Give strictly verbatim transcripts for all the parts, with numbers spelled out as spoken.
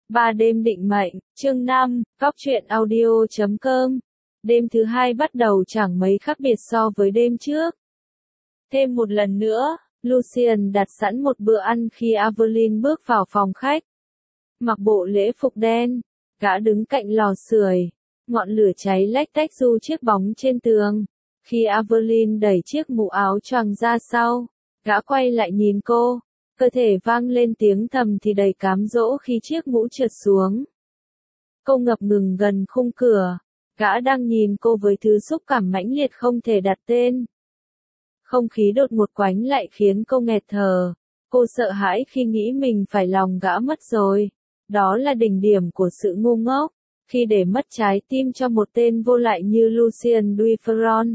Ba đêm định mệnh, chương năm, góc truyện audio chấm com. Đêm thứ hai bắt đầu chẳng mấy khác biệt so với đêm trước. Thêm một lần nữa, Lucien đặt sẵn một bữa ăn khi Aveline bước vào phòng khách. Mặc bộ lễ phục đen, gã đứng cạnh lò sưởi, ngọn lửa cháy lách tách du chiếc bóng trên tường. Khi Aveline đẩy chiếc mũ áo choàng ra sau, gã quay lại nhìn cô. Cơ thể vang lên tiếng thầm thì đầy cám dỗ khi chiếc mũ trượt xuống. Cô ngập ngừng gần khung cửa, gã đang nhìn cô với thứ xúc cảm mãnh liệt không thể đặt tên. Không khí đột ngột quánh lại khiến cô nghẹt thở. Cô sợ hãi khi nghĩ mình phải lòng gã mất rồi. Đó là đỉnh điểm của sự ngu ngốc, khi để mất trái tim cho một tên vô lại như Lucien Duferron.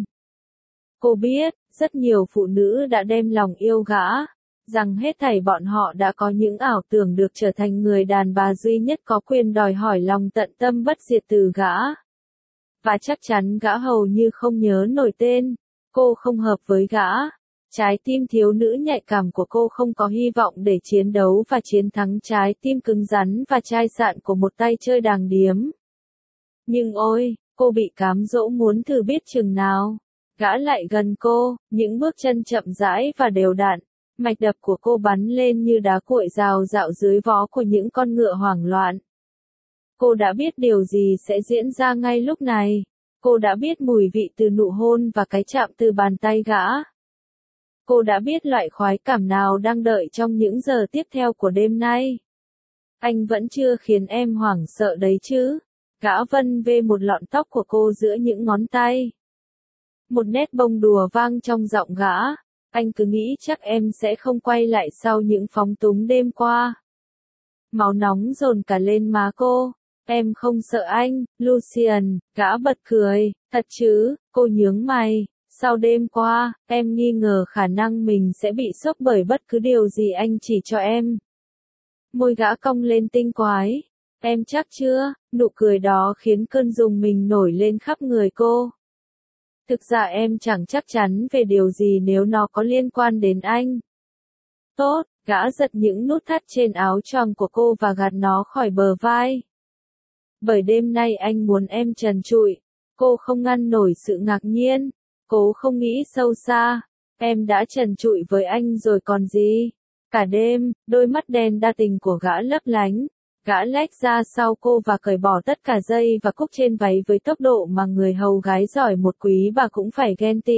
Cô biết, rất nhiều phụ nữ đã đem lòng yêu gã. Rằng hết thảy bọn họ đã có những ảo tưởng được trở thành người đàn bà duy nhất có quyền đòi hỏi lòng tận tâm bất diệt từ gã. Và chắc chắn gã hầu như không nhớ nổi tên. Cô không hợp với gã. Trái tim thiếu nữ nhạy cảm của cô không có hy vọng để chiến đấu và chiến thắng trái tim cứng rắn và chai sạn của một tay chơi đàng điếm. Nhưng ôi, cô bị cám dỗ muốn thử biết chừng nào. Gã lại gần cô, những bước chân chậm rãi và đều đặn. Mạch đập của cô bắn lên như đá cuội rào rạo dưới vó của những con ngựa hoảng loạn. Cô đã biết điều gì sẽ diễn ra ngay lúc này. Cô đã biết mùi vị từ nụ hôn và cái chạm từ bàn tay gã. Cô đã biết loại khoái cảm nào đang đợi trong những giờ tiếp theo của đêm nay. Anh vẫn chưa khiến em hoảng sợ đấy chứ. Gã vân vê một lọn tóc của cô giữa những ngón tay. Một nét bông đùa vang trong giọng gã. Anh cứ nghĩ chắc em sẽ không quay lại sau những phóng túng đêm qua. Máu nóng dồn cả lên má cô. Em không sợ anh, Lucien, gã bật cười. Thật chứ, cô nhướng mày. Sau đêm qua, em nghi ngờ khả năng mình sẽ bị sốc bởi bất cứ điều gì anh chỉ cho em. Môi gã cong lên tinh quái. Em chắc chưa? Nụ cười đó khiến cơn rùng mình nổi lên khắp người cô. Thực ra em chẳng chắc chắn về điều gì nếu nó có liên quan đến anh. Tốt, gã giật những nút thắt trên áo choàng của cô và gạt nó khỏi bờ vai. Bởi đêm nay anh muốn em trần trụi. Cô không ngăn nổi sự ngạc nhiên. Cố không nghĩ sâu xa. Em đã trần trụi với anh rồi còn gì. Cả đêm, đôi mắt đen đa tình của gã lấp lánh. Gã lách ra sau cô và cởi bỏ tất cả dây và cúc trên váy với tốc độ mà người hầu gái giỏi một quý bà cũng phải ghen tị.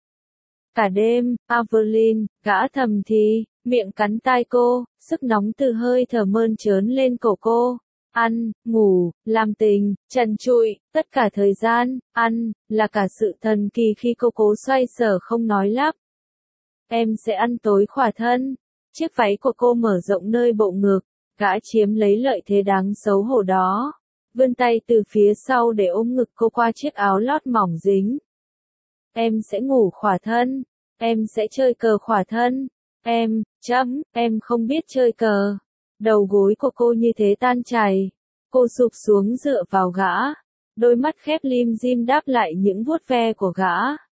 Cả đêm, Aveline, gã thầm thì, miệng cắn tai cô, sức nóng từ hơi thở mơn trớn lên cổ cô. Ăn, ngủ, làm tình, trần trụi, tất cả thời gian, ăn, là cả sự thần kỳ khi cô cố xoay sở không nói lắp. Em sẽ ăn tối khỏa thân. Chiếc váy của cô mở rộng nơi bộ ngực. Gã chiếm lấy lợi thế đáng xấu hổ đó. Vươn tay từ phía sau để ôm ngực cô qua chiếc áo lót mỏng dính. Em sẽ ngủ khỏa thân. Em sẽ chơi cờ khỏa thân. Em, chấm, em không biết chơi cờ. Đầu gối của cô như thế tan chảy. Cô sụp xuống dựa vào gã. Đôi mắt khép lim dim đáp lại những vuốt ve của gã.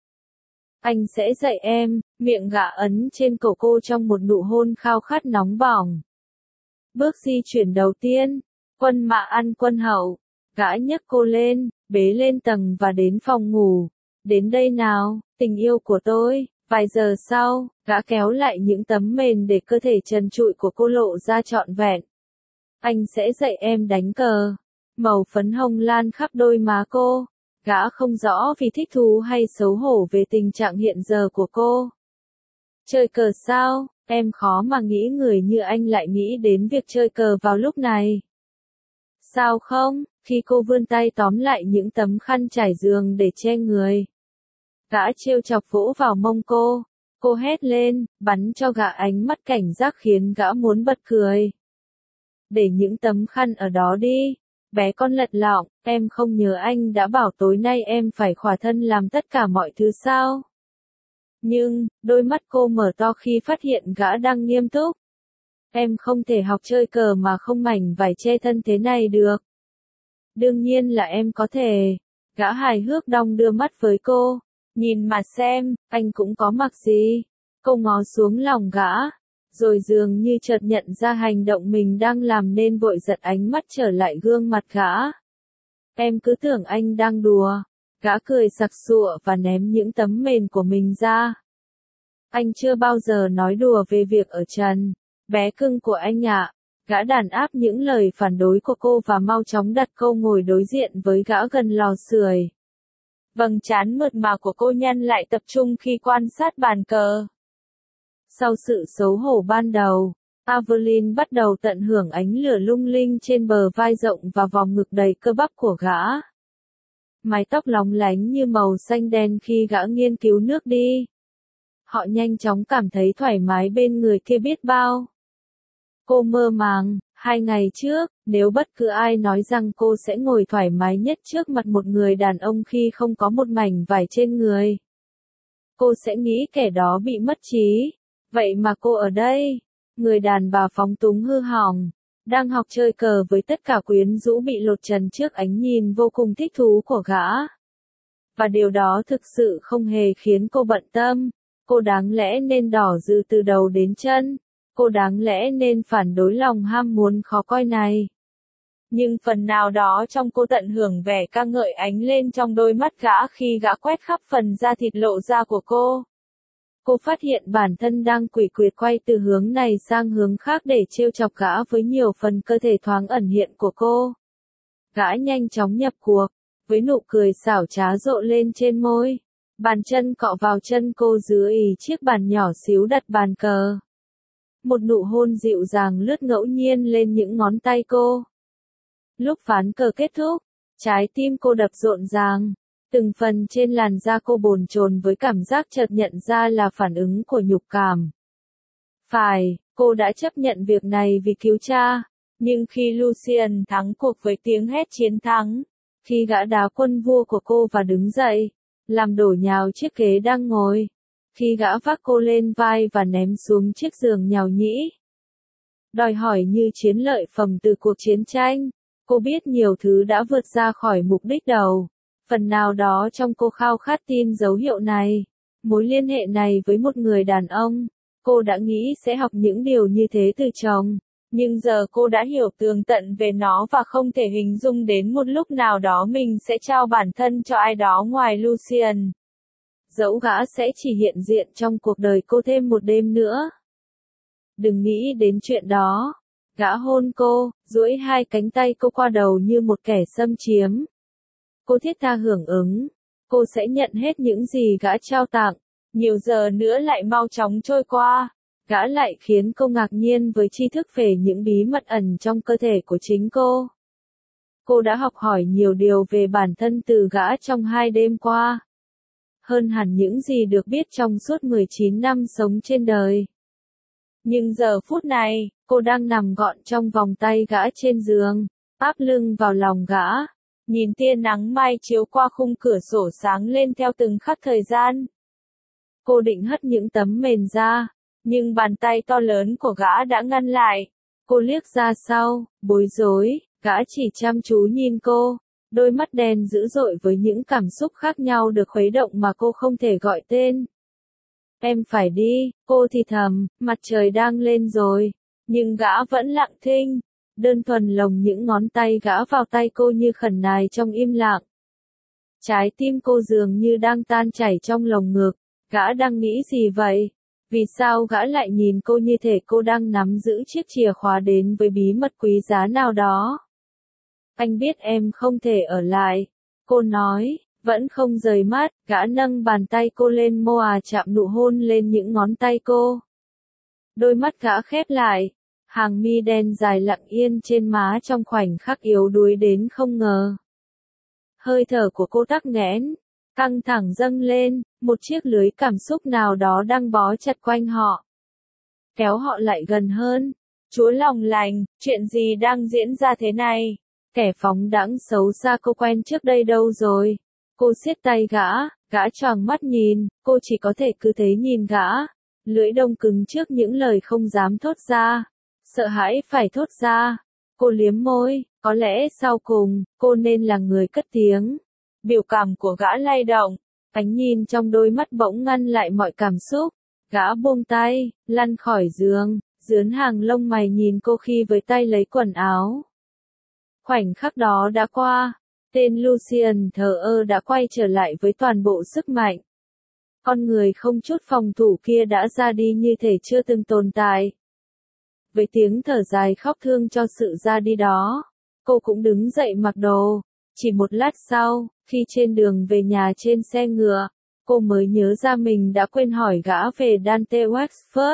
Anh sẽ dạy em, miệng gã ấn trên cổ cô trong một nụ hôn khao khát nóng bỏng. Bước di chuyển đầu tiên, quân mạ ăn quân hậu, gã nhấc cô lên, bế lên tầng và đến phòng ngủ. Đến đây nào, tình yêu của tôi. Vài giờ sau, gã kéo lại những tấm mền để cơ thể trần trụi của cô lộ ra trọn vẹn. Anh sẽ dạy em đánh cờ. Màu phấn hồng lan khắp đôi má cô. Gã không rõ vì thích thú hay xấu hổ về tình trạng hiện giờ của cô. Chơi cờ sao? Em khó mà nghĩ người như anh lại nghĩ đến việc chơi cờ vào lúc này. Sao không? Khi cô vươn tay tóm lại những tấm khăn trải giường để che người. Gã trêu chọc vỗ vào mông cô. Cô hét lên, bắn cho gã ánh mắt cảnh giác khiến gã muốn bật cười. Để những tấm khăn ở đó đi. Bé con lật lọng, em không nhớ anh đã bảo tối nay em phải khỏa thân làm tất cả mọi thứ sao? Nhưng, đôi mắt cô mở to khi phát hiện gã đang nghiêm túc. Em không thể học chơi cờ mà không mảnh vải che thân thế này được. Đương nhiên là em có thể. Gã hài hước đong đưa mắt với cô. Nhìn mà xem, anh cũng có mặc gì. Cô ngó xuống lòng gã. rồi dường như chợt nhận ra hành động mình đang làm nên vội giật ánh mắt trở lại gương mặt gã. Em cứ tưởng anh đang đùa. Gã cười sặc sụa và ném những tấm mền của mình ra. Anh chưa bao giờ nói đùa về việc ở trần. Bé cưng của anh ạ. Gã đàn áp những lời phản đối của cô và mau chóng đặt câu ngồi đối diện với gã gần lò sưởi. Vầng trán mượt mà của cô nhăn lại tập trung khi quan sát bàn cờ. Sau sự xấu hổ ban đầu, Evelyn bắt đầu tận hưởng ánh lửa lung linh trên bờ vai rộng và vòng ngực đầy cơ bắp của gã. Mái tóc lóng lánh như màu xanh đen khi gã nghiên cứu nước đi. Họ nhanh chóng cảm thấy thoải mái bên người kia biết bao. Cô mơ màng, hai ngày trước, nếu bất cứ ai nói rằng cô sẽ ngồi thoải mái nhất trước mặt một người đàn ông khi không có một mảnh vải trên người, cô sẽ nghĩ kẻ đó bị mất trí. Vậy mà cô ở đây, người đàn bà phóng túng hư hỏng, đang học chơi cờ với tất cả quyến rũ bị lột trần trước ánh nhìn vô cùng thích thú của gã. Và điều đó thực sự không hề khiến cô bận tâm. Cô đáng lẽ nên đỏ rực từ đầu đến chân. Cô đáng lẽ nên phản đối lòng ham muốn khó coi này. Nhưng phần nào đó trong cô tận hưởng vẻ ca ngợi ánh lên trong đôi mắt gã khi gã quét khắp phần da thịt lộ ra của cô. Cô phát hiện bản thân đang quỷ quyệt quay từ hướng này sang hướng khác để trêu chọc gã với nhiều phần cơ thể thoáng ẩn hiện của cô. Gã nhanh chóng nhập cuộc, với nụ cười xảo trá rộ lên trên môi. Bàn chân cọ vào chân cô dưới chiếc bàn nhỏ xíu đặt bàn cờ. Một nụ hôn dịu dàng lướt ngẫu nhiên lên những ngón tay cô. Lúc ván cờ kết thúc, trái tim cô đập rộn ràng. Từng phần trên làn da cô bồn chồn với cảm giác chợt nhận ra là phản ứng của nhục cảm. Phải, cô đã chấp nhận việc này vì cứu cha. Nhưng khi Lucien thắng cuộc với tiếng hét chiến thắng, khi gã đá quân vua của cô và đứng dậy, làm đổ nhào chiếc ghế đang ngồi, khi gã vác cô lên vai và ném xuống chiếc giường nhàu nhĩ, đòi hỏi như chiến lợi phẩm từ cuộc chiến tranh, cô biết nhiều thứ đã vượt ra khỏi mục đích đầu. Phần nào đó trong cô khao khát tin dấu hiệu này, mối liên hệ này với một người đàn ông. Cô đã nghĩ sẽ học những điều như thế từ chồng, nhưng giờ cô đã hiểu tường tận về nó và không thể hình dung đến một lúc nào đó mình sẽ trao bản thân cho ai đó ngoài Lucien. Dẫu gã sẽ chỉ hiện diện trong cuộc đời cô thêm một đêm nữa. Đừng nghĩ đến chuyện đó. Gã hôn cô, duỗi hai cánh tay cô qua đầu như một kẻ xâm chiếm. Cô thiết tha hưởng ứng. Cô sẽ nhận hết những gì gã trao tặng. Nhiều giờ nữa lại mau chóng trôi qua. Gã lại khiến cô ngạc nhiên với tri thức về những bí mật ẩn trong cơ thể của chính cô. Cô đã học hỏi nhiều điều về bản thân từ gã trong hai đêm qua. Hơn hẳn những gì được biết trong suốt mười chín năm sống trên đời. Nhưng giờ phút này, cô đang nằm gọn trong vòng tay gã trên giường, áp lưng vào lòng gã, nhìn tia nắng mai chiếu qua khung cửa sổ sáng lên theo từng khắc thời gian. Cô định hất những tấm mền ra, nhưng bàn tay to lớn của gã đã ngăn lại. Cô liếc ra sau, bối rối, gã chỉ chăm chú nhìn cô, đôi mắt đen dữ dội với những cảm xúc khác nhau được khuấy động mà cô không thể gọi tên. Em phải đi, cô thì thầm, mặt trời đang lên rồi, nhưng gã vẫn lặng thinh, đơn thuần lồng những ngón tay gã vào tay cô như khẩn nài trong im lặng. Trái tim cô dường như đang tan chảy trong lồng ngực, gã đang nghĩ gì vậy? Vì sao gã lại nhìn cô như thể cô đang nắm giữ chiếc chìa khóa đến với bí mật quý giá nào đó? Anh biết em không thể ở lại, cô nói, vẫn không rời mắt, gã nâng bàn tay cô lên môi à chạm nụ hôn lên những ngón tay cô. Đôi mắt gã khép lại, hàng mi đen dài lặng yên trên má trong khoảnh khắc yếu đuối đến không ngờ. Hơi thở của cô tắc nghẽn, căng thẳng dâng lên, một chiếc lưới cảm xúc nào đó đang bó chặt quanh họ. Kéo họ lại gần hơn. Chúa lòng lành, chuyện gì đang diễn ra thế này? Kẻ phóng đãng xấu xa cô quen trước đây đâu rồi? Cô siết tay gã, gã choàng mắt nhìn, cô chỉ có thể cứ thế nhìn gã. Lưỡi đông cứng trước những lời không dám thốt ra. Sợ hãi phải thốt ra. Cô liếm môi, có lẽ sau cùng, cô nên là người cất tiếng. Biểu cảm của gã lay động, ánh nhìn trong đôi mắt bỗng ngăn lại mọi cảm xúc. Gã buông tay, lăn khỏi giường, Dướn hàng lông mày nhìn cô khi với tay lấy quần áo. Khoảnh khắc đó đã qua, tên Lucian thờ ơ đã quay trở lại với toàn bộ sức mạnh. Con người không chút phòng thủ kia đã ra đi như thể chưa từng tồn tại. Với tiếng thở dài khóc thương cho sự ra đi đó, cô cũng đứng dậy mặc đồ. Chỉ một lát sau, khi trên đường về nhà trên xe ngựa, cô mới nhớ ra mình đã quên hỏi gã về Dante Wexford.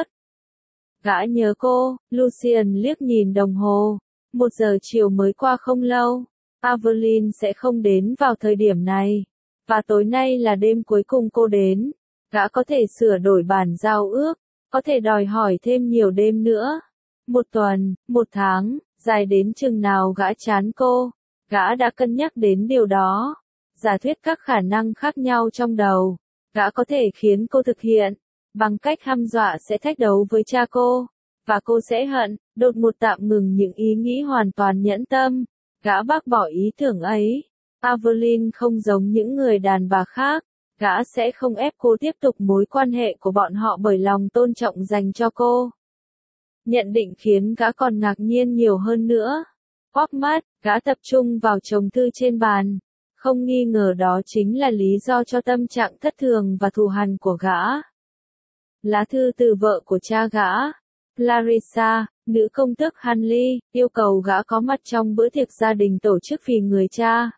Gã nhớ cô, Lucian liếc nhìn đồng hồ. Một giờ chiều mới qua không lâu. Aveline sẽ không đến vào thời điểm này. Và tối nay là đêm cuối cùng cô đến. Gã có thể sửa đổi bản giao ước, có thể đòi hỏi thêm nhiều đêm nữa. Một tuần, một tháng, dài đến chừng nào gã chán cô. Gã đã cân nhắc đến điều đó. Giả thuyết các khả năng khác nhau trong đầu. Gã có thể khiến cô thực hiện, bằng cách hăm dọa sẽ thách đấu với cha cô. Và cô sẽ hận, đột ngột tạm ngừng những ý nghĩ hoàn toàn nhẫn tâm. Gã bác bỏ ý tưởng ấy. Aveline không giống những người đàn bà khác. Gã sẽ không ép cô tiếp tục mối quan hệ của bọn họ bởi lòng tôn trọng dành cho cô. Nhận định khiến gã còn ngạc nhiên nhiều hơn nữa. Quắc mắt, gã tập trung vào chồng thư trên bàn. Không nghi ngờ đó chính là lý do cho tâm trạng thất thường và thù hằn của gã. Lá thư từ vợ của cha gã, Clarissa, nữ công tước Hanley, yêu cầu gã có mặt trong bữa tiệc gia đình tổ chức vì người cha.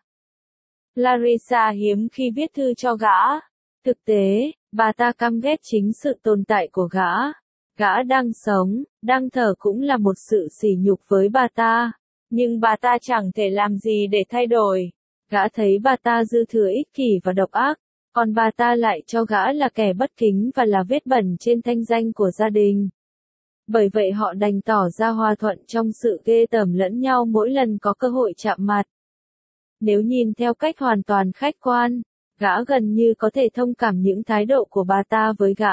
Clarissa hiếm khi viết thư cho gã. Thực tế, bà ta căm ghét chính sự tồn tại của gã. Gã đang sống, đang thở cũng là một sự sỉ nhục với bà ta. Nhưng bà ta chẳng thể làm gì để thay đổi. Gã thấy bà ta dư thừa ích kỷ và độc ác, còn bà ta lại cho gã là kẻ bất kính và là vết bẩn trên thanh danh của gia đình. Bởi vậy họ đành tỏ ra hòa thuận trong sự ghê tởm lẫn nhau mỗi lần có cơ hội chạm mặt. Nếu nhìn theo cách hoàn toàn khách quan, gã gần như có thể thông cảm những thái độ của bà ta với gã.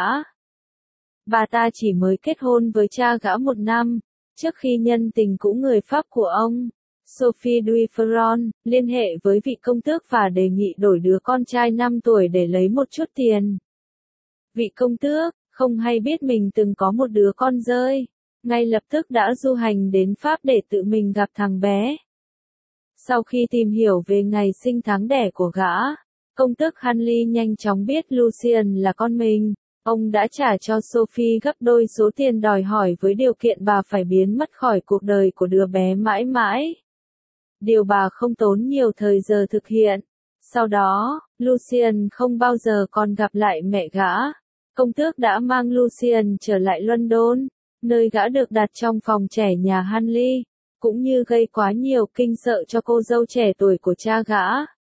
Bà ta chỉ mới kết hôn với cha gã một năm, trước khi nhân tình cũ người Pháp của ông, Sophie Duferron, liên hệ với vị công tước và đề nghị đổi đứa con trai năm tuổi để lấy một chút tiền. Vị công tước, không hay biết mình từng có một đứa con rơi, ngay lập tức đã du hành đến Pháp để tự mình gặp thằng bé. Sau khi tìm hiểu về ngày sinh tháng đẻ của gã, công tước Hanley nhanh chóng biết Lucian là con mình. Ông đã trả cho Sophie gấp đôi số tiền đòi hỏi với điều kiện bà phải biến mất khỏi cuộc đời của đứa bé mãi mãi. Điều bà không tốn nhiều thời giờ thực hiện. Sau đó, Lucian không bao giờ còn gặp lại mẹ gã. Công tước đã mang Lucian trở lại London, nơi gã được đặt trong phòng trẻ nhà Hanley, cũng như gây quá nhiều kinh sợ cho cô dâu trẻ tuổi của cha gã.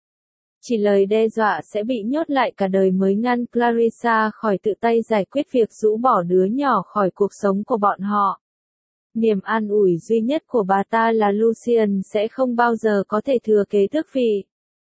Chỉ lời đe dọa sẽ bị nhốt lại cả đời mới ngăn Clarissa khỏi tự tay giải quyết việc rũ bỏ đứa nhỏ khỏi cuộc sống của bọn họ. Niềm an ủi duy nhất của bà ta là Lucian sẽ không bao giờ có thể thừa kế tước vị,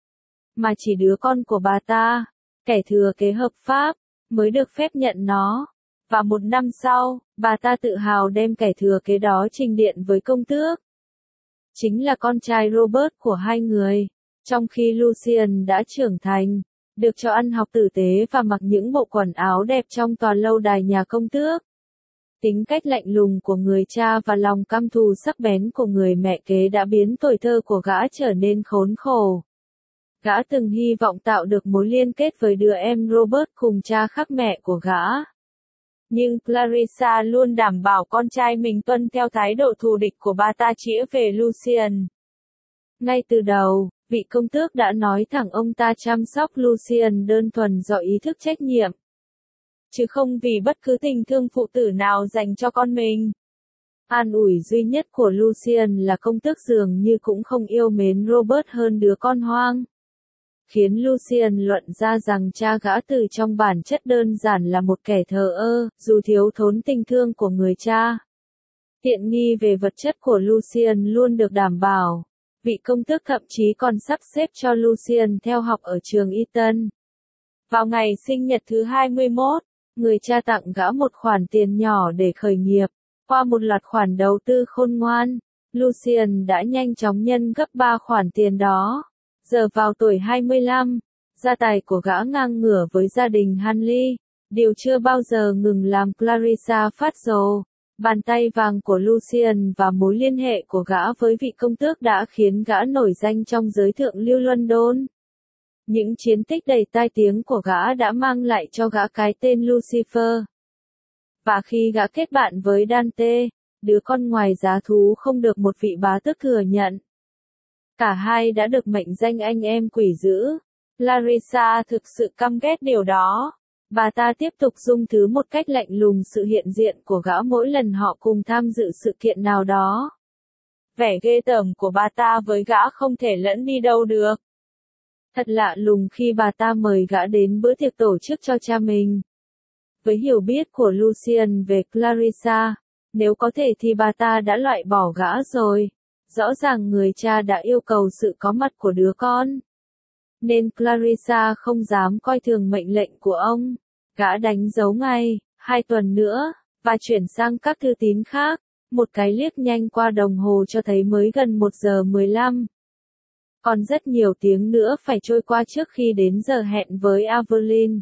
mà chỉ đứa con của bà ta, kẻ thừa kế hợp pháp, mới được phép nhận nó. Và một năm sau, bà ta tự hào đem kẻ thừa kế đó trình điện với công tước. Chính là con trai Robert của hai người. Trong khi Lucian đã trưởng thành, được cho ăn học tử tế và mặc những bộ quần áo đẹp trong tòa lâu đài nhà công tước. Tính cách lạnh lùng của người cha và lòng căm thù sắc bén của người mẹ kế đã biến tuổi thơ của gã trở nên khốn khổ. Gã từng hy vọng tạo được mối liên kết với đứa em Robert cùng cha khác mẹ của gã. Nhưng Clarissa luôn đảm bảo con trai mình tuân theo thái độ thù địch của bà ta chĩa về Lucian. Ngay từ đầu, vị công tước đã nói thẳng ông ta chăm sóc Lucian đơn thuần do ý thức trách nhiệm, chứ không vì bất cứ tình thương phụ tử nào dành cho con mình. An ủi duy nhất của Lucian là công tước dường như cũng không yêu mến Robert hơn đứa con hoang. Khiến Lucian luận ra rằng cha gã từ trong bản chất đơn giản là một kẻ thờ ơ, dù thiếu thốn tình thương của người cha. Tiện nghi về vật chất của Lucian luôn được đảm bảo. Vị công tước thậm chí còn sắp xếp cho Lucian theo học ở trường Eton. Vào ngày sinh nhật thứ hai mươi mốt, người cha tặng gã một khoản tiền nhỏ để khởi nghiệp. Qua một loạt khoản đầu tư khôn ngoan, Lucian đã nhanh chóng nhân gấp ba khoản tiền đó. Giờ vào tuổi hai mươi lăm, gia tài của gã ngang ngửa với gia đình Hanley, điều chưa bao giờ ngừng làm Clarissa phát rồ. Bàn tay vàng của Lucian và mối liên hệ của gã với vị công tước đã khiến gã nổi danh trong giới thượng lưu London. Những chiến tích đầy tai tiếng của gã đã mang lại cho gã cái tên Lucifer. Và khi gã kết bạn với Dante, đứa con ngoài giá thú không được một vị bá tước thừa nhận, cả hai đã được mệnh danh anh em quỷ dữ. Clarissa thực sự căm ghét điều đó. Bà ta tiếp tục dung thứ một cách lạnh lùng sự hiện diện của gã mỗi lần họ cùng tham dự sự kiện nào đó. Vẻ ghê tởm của bà ta với gã không thể lẫn đi đâu được. Thật lạ lùng khi bà ta mời gã đến bữa tiệc tổ chức cho cha mình. Với hiểu biết của Lucian về Clarissa, nếu có thể thì bà ta đã loại bỏ gã rồi. Rõ ràng người cha đã yêu cầu sự có mặt của đứa con. Nên Clarissa không dám coi thường mệnh lệnh của ông. Gã đánh dấu ngay, hai tuần nữa, và chuyển sang các thư tín khác. Một cái liếc nhanh qua đồng hồ cho thấy mới gần một giờ mười lăm. Còn rất nhiều tiếng nữa phải trôi qua trước khi đến giờ hẹn với Aveline.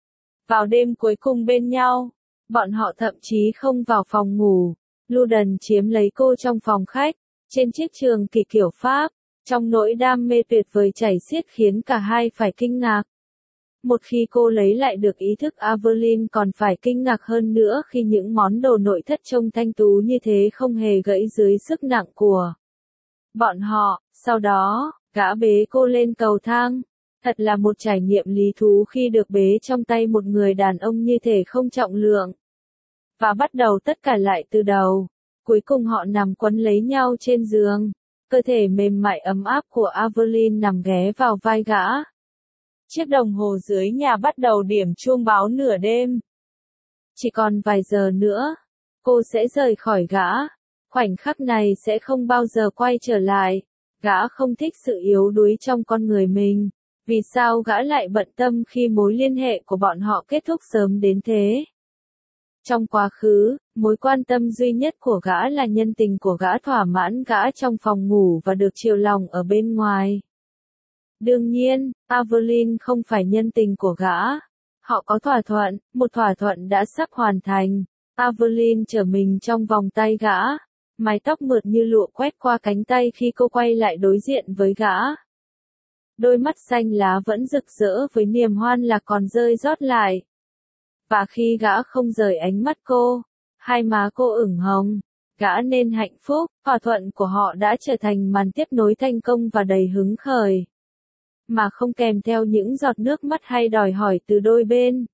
Vào đêm cuối cùng bên nhau, bọn họ thậm chí không vào phòng ngủ. Loudon chiếm lấy cô trong phòng khách, trên chiếc trường kỳ kiểu Pháp, trong nỗi đam mê tuyệt vời chảy xiết khiến cả hai phải kinh ngạc. Một khi cô lấy lại được ý thức, Aveline còn phải kinh ngạc hơn nữa khi những món đồ nội thất trông thanh tú như thế không hề gãy dưới sức nặng của bọn họ. Sau đó, gã bế cô lên cầu thang. Thật là một trải nghiệm lý thú khi được bế trong tay một người đàn ông như thể không trọng lượng. Và bắt đầu tất cả lại từ đầu. Cuối cùng họ nằm quấn lấy nhau trên giường. Cơ thể mềm mại ấm áp của Aveline nằm ghé vào vai gã. Chiếc đồng hồ dưới nhà bắt đầu điểm chuông báo nửa đêm. Chỉ còn vài giờ nữa, cô sẽ rời khỏi gã. Khoảnh khắc này sẽ không bao giờ quay trở lại. Gã không thích sự yếu đuối trong con người mình. Vì sao gã lại bận tâm khi mối liên hệ của bọn họ kết thúc sớm đến thế? Trong quá khứ, mối quan tâm duy nhất của gã là nhân tình của gã thỏa mãn gã trong phòng ngủ và được chiều lòng ở bên ngoài. Đương nhiên, Aveline không phải nhân tình của gã. Họ có thỏa thuận, một thỏa thuận đã sắp hoàn thành. Aveline trở mình trong vòng tay gã. Mái tóc mượt như lụa quét qua cánh tay khi cô quay lại đối diện với gã. Đôi mắt xanh lá vẫn rực rỡ với niềm hoan lạc còn rơi rót lại. Và khi gã không rời ánh mắt cô, hai má cô ửng hồng, gã nên hạnh phúc. Thỏa thuận của họ đã trở thành màn tiếp nối thành công và đầy hứng khởi, mà không kèm theo những giọt nước mắt hay đòi hỏi từ đôi bên.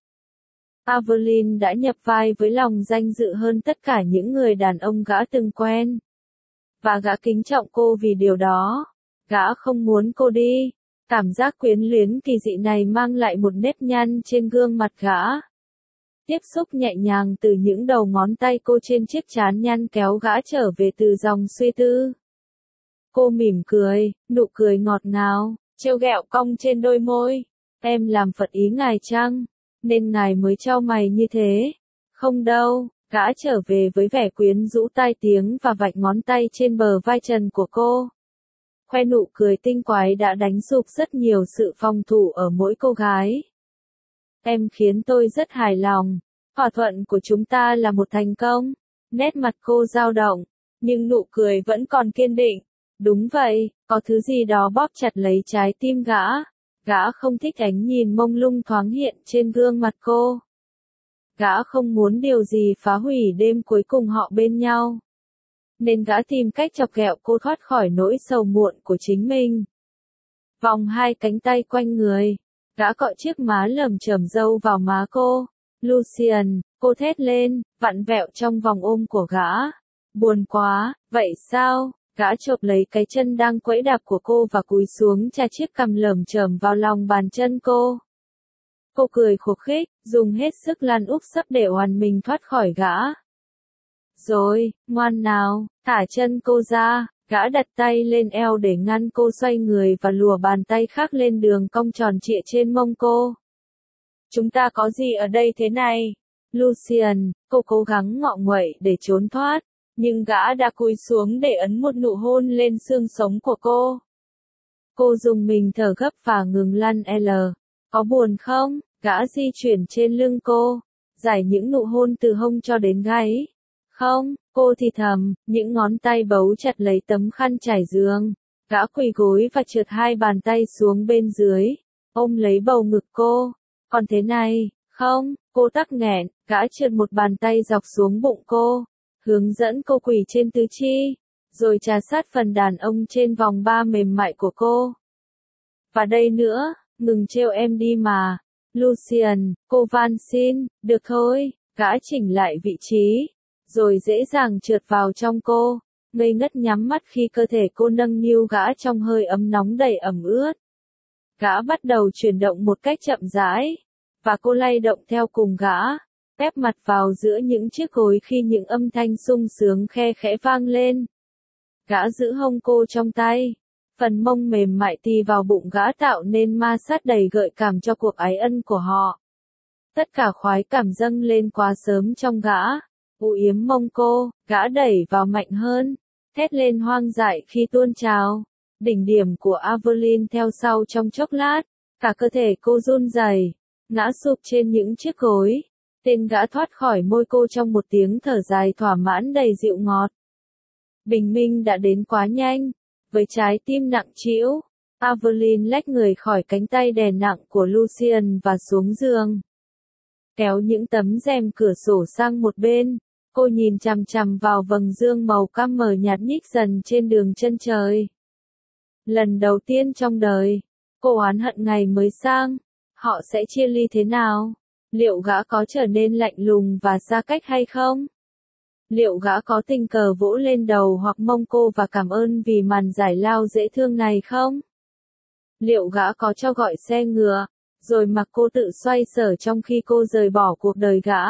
Aveline đã nhập vai với lòng danh dự hơn tất cả những người đàn ông gã từng quen. Và gã kính trọng cô vì điều đó. Gã không muốn cô đi. Cảm giác quyến luyến kỳ dị này mang lại một nếp nhăn trên gương mặt gã. Tiếp xúc nhẹ nhàng từ những đầu ngón tay cô trên chiếc trán nhăn kéo gã trở về từ dòng suy tư. Cô mỉm cười, nụ cười ngọt ngào, trêu ghẹo cong trên đôi môi. Em làm phật ý ngài chăng? Nên ngài mới trao mày như thế. Không đâu, gã trở về với vẻ quyến rũ tai tiếng và vạch ngón tay trên bờ vai trần của cô. Khoe nụ cười tinh quái đã đánh sụp rất nhiều sự phòng thủ ở mỗi cô gái. Em khiến tôi rất hài lòng. Thỏa thuận của chúng ta là một thành công. Nét mặt cô dao động, nhưng nụ cười vẫn còn kiên định. Đúng vậy, có thứ gì đó bóp chặt lấy trái tim gã. Gã không thích ánh nhìn mông lung thoáng hiện trên gương mặt cô. Gã không muốn điều gì phá hủy đêm cuối cùng họ bên nhau. Nên gã tìm cách chọc ghẹo cô thoát khỏi nỗi sầu muộn của chính mình. Vòng hai cánh tay quanh người, gã cọ chiếc má lởm chởm râu vào má cô. Lucian, cô thét lên, vặn vẹo trong vòng ôm của gã. Buồn quá, vậy sao? Gã chộp lấy cái chân đang quẫy đạp của cô và cúi xuống chà chiếc cằm lởm chởm vào lòng bàn chân cô. Cô cười khục khích, dùng hết sức lăn úp sấp để hoàn mình thoát khỏi gã. Rồi, ngoan nào, thả chân cô ra. Gã đặt tay lên eo để ngăn cô xoay người và lùa bàn tay khác lên đường cong tròn trịa trên mông cô. Chúng ta có gì ở đây thế này? Lucian, cô cố gắng ngọ nguậy để trốn thoát, nhưng gã đã cúi xuống để ấn một nụ hôn lên xương sống của cô. Cô dùng mình thở gấp và ngừng lăn L. Có buồn không? Gã di chuyển trên lưng cô, giải những nụ hôn từ hông cho đến gáy. Không, Cô thì thầm, những ngón tay bấu chặt lấy tấm khăn trải giường. Gã quỳ gối và trượt hai bàn tay xuống bên dưới, ôm lấy bầu ngực cô. Còn thế này, không, cô tắc nghẹn, gã trượt một bàn tay dọc xuống bụng cô, hướng dẫn cô quỳ trên tứ chi, rồi trà sát phần đàn ông trên vòng ba mềm mại của cô. Và đây nữa, ngừng trêu em đi mà. Lucian, cô van xin, được thôi, gã chỉnh lại vị trí, rồi dễ dàng trượt vào trong cô, ngây ngất nhắm mắt khi cơ thể cô nâng niu gã trong hơi ấm nóng đầy ẩm ướt. Gã bắt đầu chuyển động một cách chậm rãi, và cô lay động theo cùng gã, ép mặt vào giữa những chiếc gối khi những âm thanh sung sướng khe khẽ vang lên. Gã giữ hông cô trong tay, phần mông mềm mại tì vào bụng gã tạo nên ma sát đầy gợi cảm cho cuộc ái ân của họ. Tất cả khoái cảm dâng lên quá sớm trong gã, ù yếm mông cô, gã đẩy vào mạnh hơn, thét lên hoang dại khi tuôn trào. Đỉnh điểm của Evelyn theo sau trong chốc lát, cả cơ thể cô run rẩy, ngã sụp trên những chiếc gối. Tên gã thoát khỏi môi cô trong một tiếng thở dài thỏa mãn đầy dịu ngọt. Bình minh đã đến quá nhanh, với trái tim nặng trĩu, Evelyn lách người khỏi cánh tay đè nặng của Lucian và xuống giường. Kéo những tấm rèm cửa sổ sang một bên, cô nhìn chằm chằm vào vầng dương màu cam mờ nhạt nhích dần trên đường chân trời. Lần đầu tiên trong đời, cô oán hận ngày mới sang, họ sẽ chia ly thế nào? Liệu gã có trở nên lạnh lùng và xa cách hay không? Liệu gã có tình cờ vỗ lên đầu hoặc mông cô và cảm ơn vì màn giải lao dễ thương này không? Liệu gã có cho gọi xe ngựa, rồi mặc cô tự xoay sở trong khi cô rời bỏ cuộc đời gã?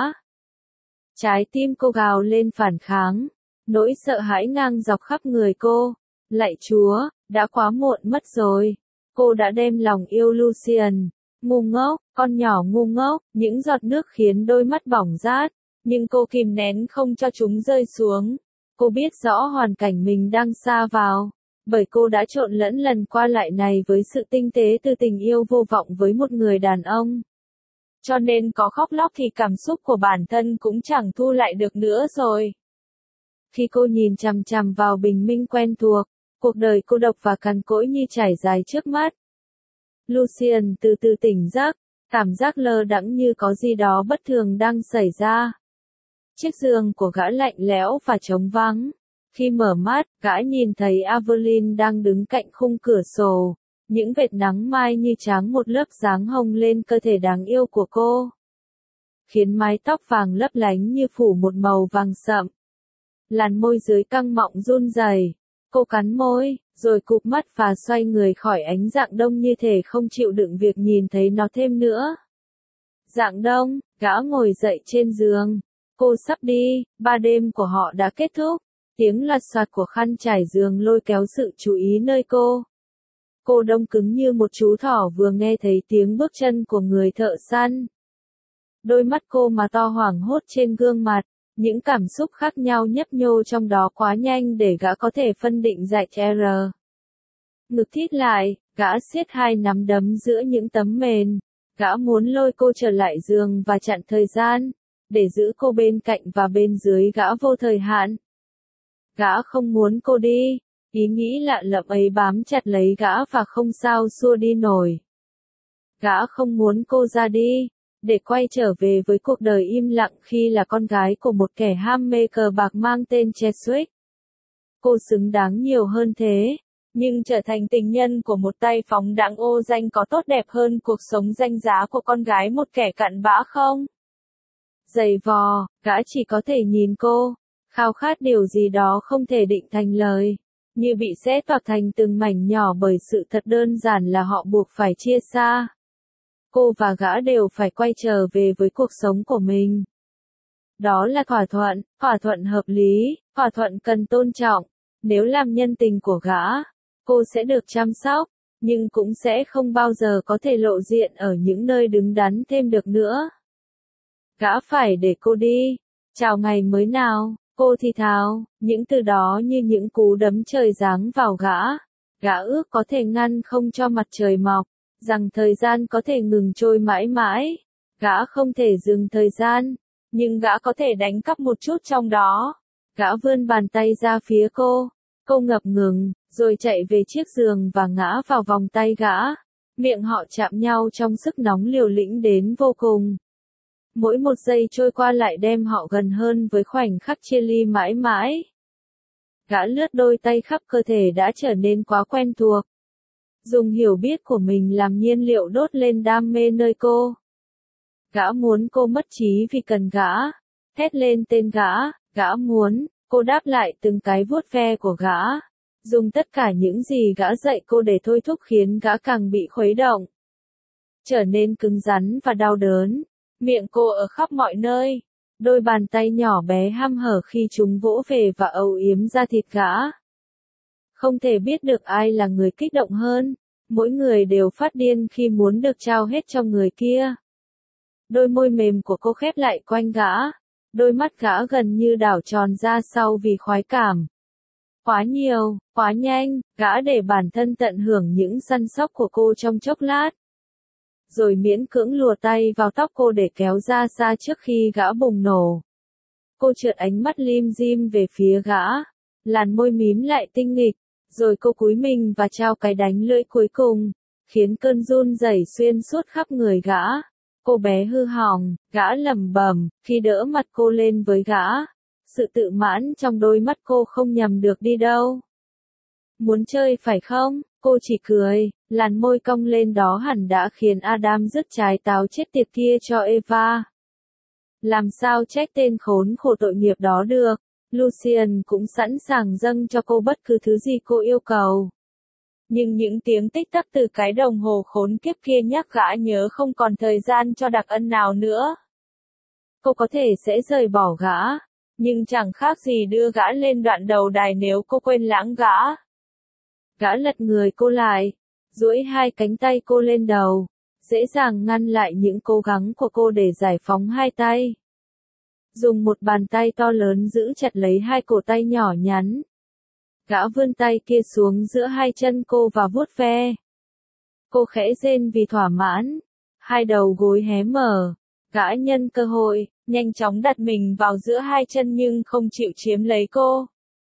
Trái tim cô gào lên phản kháng, nỗi sợ hãi ngang dọc khắp người cô. Lạy Chúa, đã quá muộn mất rồi. Cô đã đem lòng yêu Lucian. Ngu ngốc, con nhỏ ngu ngốc, những giọt nước khiến đôi mắt bỏng rát, nhưng cô kìm nén không cho chúng rơi xuống. Cô biết rõ hoàn cảnh mình đang sa vào, bởi cô đã trộn lẫn lần qua lại này với sự tinh tế từ tình yêu vô vọng với một người đàn ông. Cho nên có khóc lóc thì cảm xúc của bản thân cũng chẳng thu lại được nữa rồi. Khi cô nhìn chằm chằm vào bình minh quen thuộc, cuộc đời cô độc và cằn cỗi như trải dài trước mắt. Lucian từ từ tỉnh giấc, cảm giác lơ đãng như có gì đó bất thường đang xảy ra. Chiếc giường của gã lạnh lẽo và trống vắng. Khi mở mắt, gã nhìn thấy Evelyn đang đứng cạnh khung cửa sổ, những vệt nắng mai như tráng một lớp dáng hồng lên cơ thể đáng yêu của cô, khiến mái tóc vàng lấp lánh như phủ một màu vàng sậm. Làn môi dưới căng mọng run rẩy. Cô cắn môi, rồi cụp mắt và xoay người khỏi ánh rạng đông như thể không chịu đựng việc nhìn thấy nó thêm nữa. Rạng đông, gã ngồi dậy trên giường. Cô sắp đi, ba đêm của họ đã kết thúc. Tiếng lạt soạt của khăn trải giường lôi kéo sự chú ý nơi cô. Cô đông cứng như một chú thỏ vừa nghe thấy tiếng bước chân của người thợ săn. Đôi mắt cô mà to hoảng hốt trên gương mặt. Những cảm xúc khác nhau nhấp nhô trong đó quá nhanh để gã có thể phân định rạch R. Ngực thít lại, gã siết hai nắm đấm giữa những tấm mền. Gã muốn lôi cô trở lại giường và chặn thời gian, để giữ cô bên cạnh và bên dưới gã vô thời hạn. Gã không muốn cô đi, ý nghĩ lạ lẫm ấy bám chặt lấy gã và không sao xua đi nổi. Gã không muốn cô ra đi, để quay trở về với cuộc đời im lặng khi là con gái của một kẻ ham mê cờ bạc mang tên Cheswick. Cô xứng đáng nhiều hơn thế, nhưng trở thành tình nhân của một tay phóng đãng ô danh có tốt đẹp hơn cuộc sống danh giá của con gái một kẻ cặn bã không? Giày vò, gã chỉ có thể nhìn cô, khao khát điều gì đó không thể định thành lời, như bị xé toạc thành từng mảnh nhỏ bởi sự thật đơn giản là họ buộc phải chia xa. Cô và gã đều phải quay trở về với cuộc sống của mình. Đó là thỏa thuận, thỏa thuận hợp lý, thỏa thuận cần tôn trọng. Nếu làm nhân tình của gã, cô sẽ được chăm sóc, nhưng cũng sẽ không bao giờ có thể lộ diện ở những nơi đứng đắn thêm được nữa. Gã phải để cô đi. Chào ngày mới nào, cô thì thào, những từ đó như những cú đấm trời giáng vào gã. Gã ước có thể ngăn không cho mặt trời mọc, rằng thời gian có thể ngừng trôi mãi mãi. Gã không thể dừng thời gian, nhưng gã có thể đánh cắp một chút trong đó. Gã vươn bàn tay ra phía cô. Cô ngập ngừng, rồi chạy về chiếc giường và ngã vào vòng tay gã. Miệng họ chạm nhau trong sức nóng liều lĩnh đến vô cùng. Mỗi một giây trôi qua lại đem họ gần hơn với khoảnh khắc chia ly mãi mãi. Gã lướt đôi tay khắp cơ thể đã trở nên quá quen thuộc. Dùng hiểu biết của mình làm nhiên liệu đốt lên đam mê nơi cô. Gã muốn cô mất trí vì cần gã. Thét lên tên gã, gã muốn, cô đáp lại từng cái vuốt ve của gã. Dùng tất cả những gì gã dạy cô để thôi thúc khiến gã càng bị khuấy động. Trở nên cứng rắn và đau đớn. Miệng cô ở khắp mọi nơi. Đôi bàn tay nhỏ bé hăm hở khi chúng vỗ về và âu yếm da thịt gã. Không thể biết được ai là người kích động hơn. Mỗi người đều phát điên khi muốn được trao hết cho người kia. Đôi môi mềm của cô khép lại quanh gã. Đôi mắt gã gần như đảo tròn ra sau vì khoái cảm. Quá nhiều, quá nhanh, gã để bản thân tận hưởng những săn sóc của cô trong chốc lát. Rồi miễn cưỡng lùa tay vào tóc cô để kéo ra xa trước khi gã bùng nổ. Cô trượt ánh mắt lim dim về phía gã. Làn môi mím lại tinh nghịch. Rồi cô cúi mình và trao cái đánh lưỡi cuối cùng. Khiến cơn run rẩy xuyên suốt khắp người gã. Cô bé hư hỏng, gã lẩm bẩm, khi đỡ mặt cô lên với gã. Sự tự mãn trong đôi mắt cô không nhầm được đi đâu. Muốn chơi phải không? Cô chỉ cười, làn môi cong lên đó hẳn đã khiến Adam dứt trái táo chết tiệt kia cho Eva. Làm sao trách tên khốn khổ tội nghiệp đó được, Lucian cũng sẵn sàng dâng cho cô bất cứ thứ gì cô yêu cầu. Nhưng những tiếng tích tắc từ cái đồng hồ khốn kiếp kia nhắc gã nhớ không còn thời gian cho đặc ân nào nữa. Cô có thể sẽ rời bỏ gã, nhưng chẳng khác gì đưa gã lên đoạn đầu đài nếu cô quên lãng gã. Gã lật người cô lại, duỗi hai cánh tay cô lên đầu, dễ dàng ngăn lại những cố gắng của cô để giải phóng hai tay. Dùng một bàn tay to lớn giữ chặt lấy hai cổ tay nhỏ nhắn. Gã vươn tay kia xuống giữa hai chân cô và vuốt ve. Cô khẽ rên vì thỏa mãn. Hai đầu gối hé mở. Gã nhân cơ hội, nhanh chóng đặt mình vào giữa hai chân nhưng không chịu chiếm lấy cô.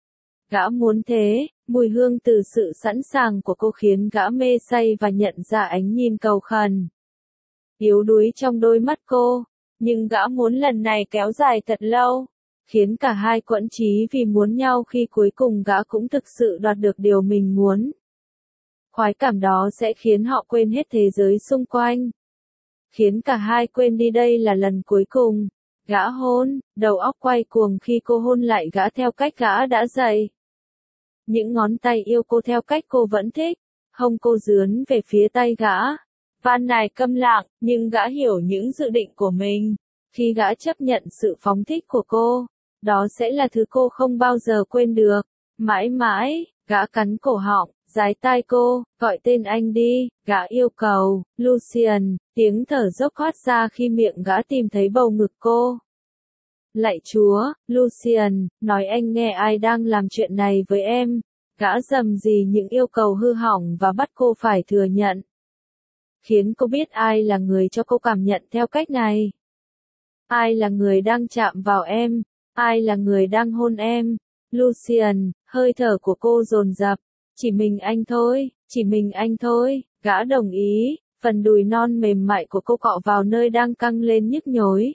Gã muốn thế, mùi hương từ sự sẵn sàng của cô khiến gã mê say và nhận ra ánh nhìn cầu khẩn. Yếu đuối trong đôi mắt cô, nhưng gã muốn lần này kéo dài thật lâu. Khiến cả hai quẫn trí vì muốn nhau khi cuối cùng gã cũng thực sự đoạt được điều mình muốn. Khoái cảm đó sẽ khiến họ quên hết thế giới xung quanh. Khiến cả hai quên đi đây là lần cuối cùng. Gã hôn, đầu óc quay cuồng khi cô hôn lại gã theo cách gã đã dạy. Những ngón tay yêu cô theo cách cô vẫn thích. Hông cô dướn về phía tay gã. Van này câm lặng, nhưng gã hiểu những dự định của mình. Khi gã chấp nhận sự phóng thích của cô, đó sẽ là thứ cô không bao giờ quên được. Mãi mãi, gã cắn cổ họng, dái tai cô, gọi tên anh đi, gã yêu cầu, Lucian, tiếng thở dốc thoát ra khi miệng gã tìm thấy bầu ngực cô. Lạy Chúa, Lucian, nói anh nghe ai đang làm chuyện này với em, gã dầm gì những yêu cầu hư hỏng và bắt cô phải thừa nhận. Khiến cô biết ai là người cho cô cảm nhận theo cách này. Ai là người đang chạm vào em, ai là người đang hôn em. Lucian, hơi thở của cô dồn dập. Chỉ mình anh thôi, chỉ mình anh thôi, gã đồng ý, phần đùi non mềm mại của cô cọ vào nơi đang căng lên nhức nhối.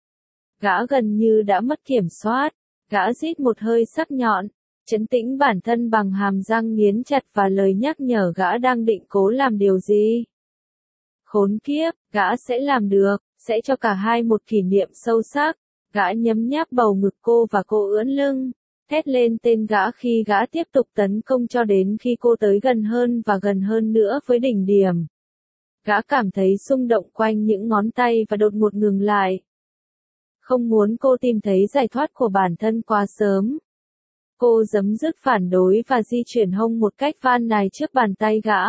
Gã gần như đã mất kiểm soát, gã rít một hơi sắc nhọn, trấn tĩnh bản thân bằng hàm răng nghiến chặt và lời nhắc nhở gã đang định cố làm điều gì. Khốn kiếp, gã sẽ làm được, sẽ cho cả hai một kỷ niệm sâu sắc. Gã nhấm nháp bầu ngực cô và cô ưỡn lưng, thét lên tên gã khi gã tiếp tục tấn công cho đến khi cô tới gần hơn và gần hơn nữa với đỉnh điểm. Gã cảm thấy xung động quanh những ngón tay và đột ngột ngừng lại. Không muốn cô tìm thấy giải thoát của bản thân quá sớm. Cô giấm dứt phản đối và di chuyển hông một cách van nài trước bàn tay gã.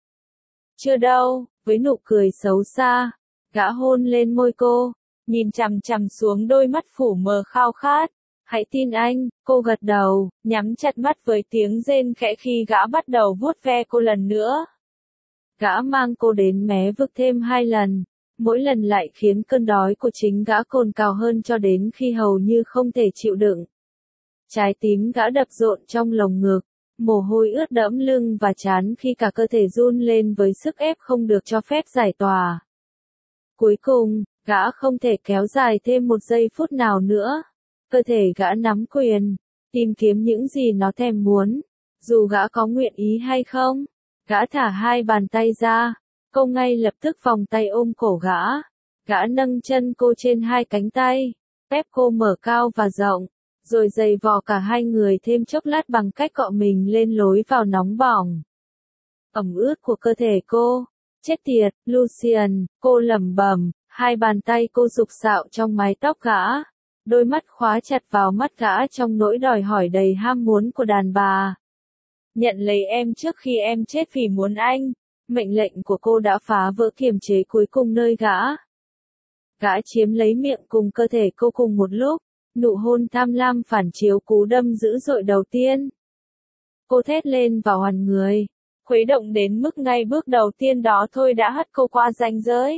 Chưa đâu, với nụ cười xấu xa, gã hôn lên môi cô, nhìn chằm chằm xuống đôi mắt phủ mờ khao khát. Hãy tin anh, cô gật đầu, nhắm chặt mắt với tiếng rên khẽ khi gã bắt đầu vuốt ve cô lần nữa. Gã mang cô đến mé vực thêm hai lần, mỗi lần lại khiến cơn đói của chính gã cồn cào hơn cho đến khi hầu như không thể chịu đựng. Trái tim gã đập rộn trong lồng ngực, mồ hôi ướt đẫm lưng và trán khi cả cơ thể run lên với sức ép không được cho phép giải tỏa. Cuối cùng, gã không thể kéo dài thêm một giây phút nào nữa. Cơ thể gã nắm quyền, tìm kiếm những gì nó thèm muốn, dù gã có nguyện ý hay không. Gã thả hai bàn tay ra, cô ngay lập tức vòng tay ôm cổ gã. Gã nâng chân cô trên hai cánh tay, ép cô mở cao và rộng, rồi giày vò cả hai người thêm chốc lát bằng cách cọ mình lên lối vào nóng bỏng. Ẩm ướt của cơ thể cô. Chết tiệt, Lucian, cô lẩm bẩm, hai bàn tay cô rục rạo trong mái tóc gã. Đôi mắt khóa chặt vào mắt gã trong nỗi đòi hỏi đầy ham muốn của đàn bà. Nhận lấy em trước khi em chết vì muốn anh. Mệnh lệnh của cô đã phá vỡ kiềm chế cuối cùng nơi gã. Gã chiếm lấy miệng cùng cơ thể cô cùng một lúc. Nụ hôn tham lam phản chiếu cú đâm dữ dội đầu tiên. Cô thét lên và hoàn người. Khuấy động đến mức ngay bước đầu tiên đó thôi đã hất cô qua ranh giới.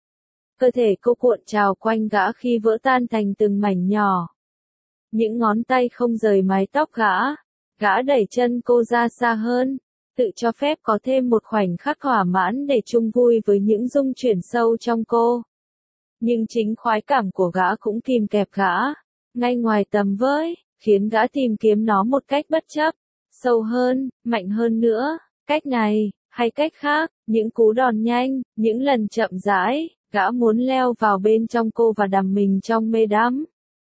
Cơ thể cô cuộn trào quanh gã khi vỡ tan thành từng mảnh nhỏ. Những ngón tay không rời mái tóc gã. Gã đẩy chân cô ra xa hơn, tự cho phép có thêm một khoảnh khắc thỏa mãn để chung vui với những rung chuyển sâu trong cô. Nhưng chính khoái cảm của gã cũng kìm kẹp gã, ngay ngoài tầm với, khiến gã tìm kiếm nó một cách bất chấp, sâu hơn, mạnh hơn nữa. Cách này, hay cách khác, những cú đòn nhanh, những lần chậm rãi, gã muốn leo vào bên trong cô và đắm mình trong mê đắm.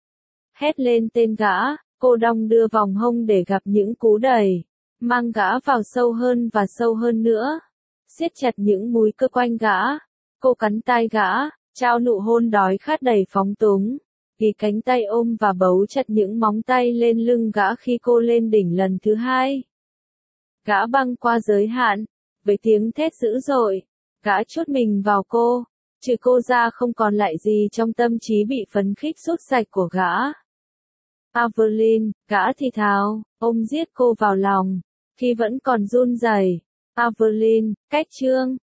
Hét lên tên gã, cô đong đưa vòng hông để gặp những cú đẩy, mang gã vào sâu hơn và sâu hơn nữa. Siết chặt những múi cơ quanh gã, cô cắn tai gã, trao nụ hôn đói khát đầy phóng túng, ghi cánh tay ôm và bấu chặt những móng tay lên lưng gã khi cô lên đỉnh lần thứ hai. Gã băng qua giới hạn, với tiếng thét dữ dội, gã chốt mình vào cô, trừ cô ra không còn lại gì trong tâm trí bị phấn khích sút sạch của gã. Aveline, gã thì thào, ôm giết cô vào lòng, khi vẫn còn run rẩy. Aveline, cách chương.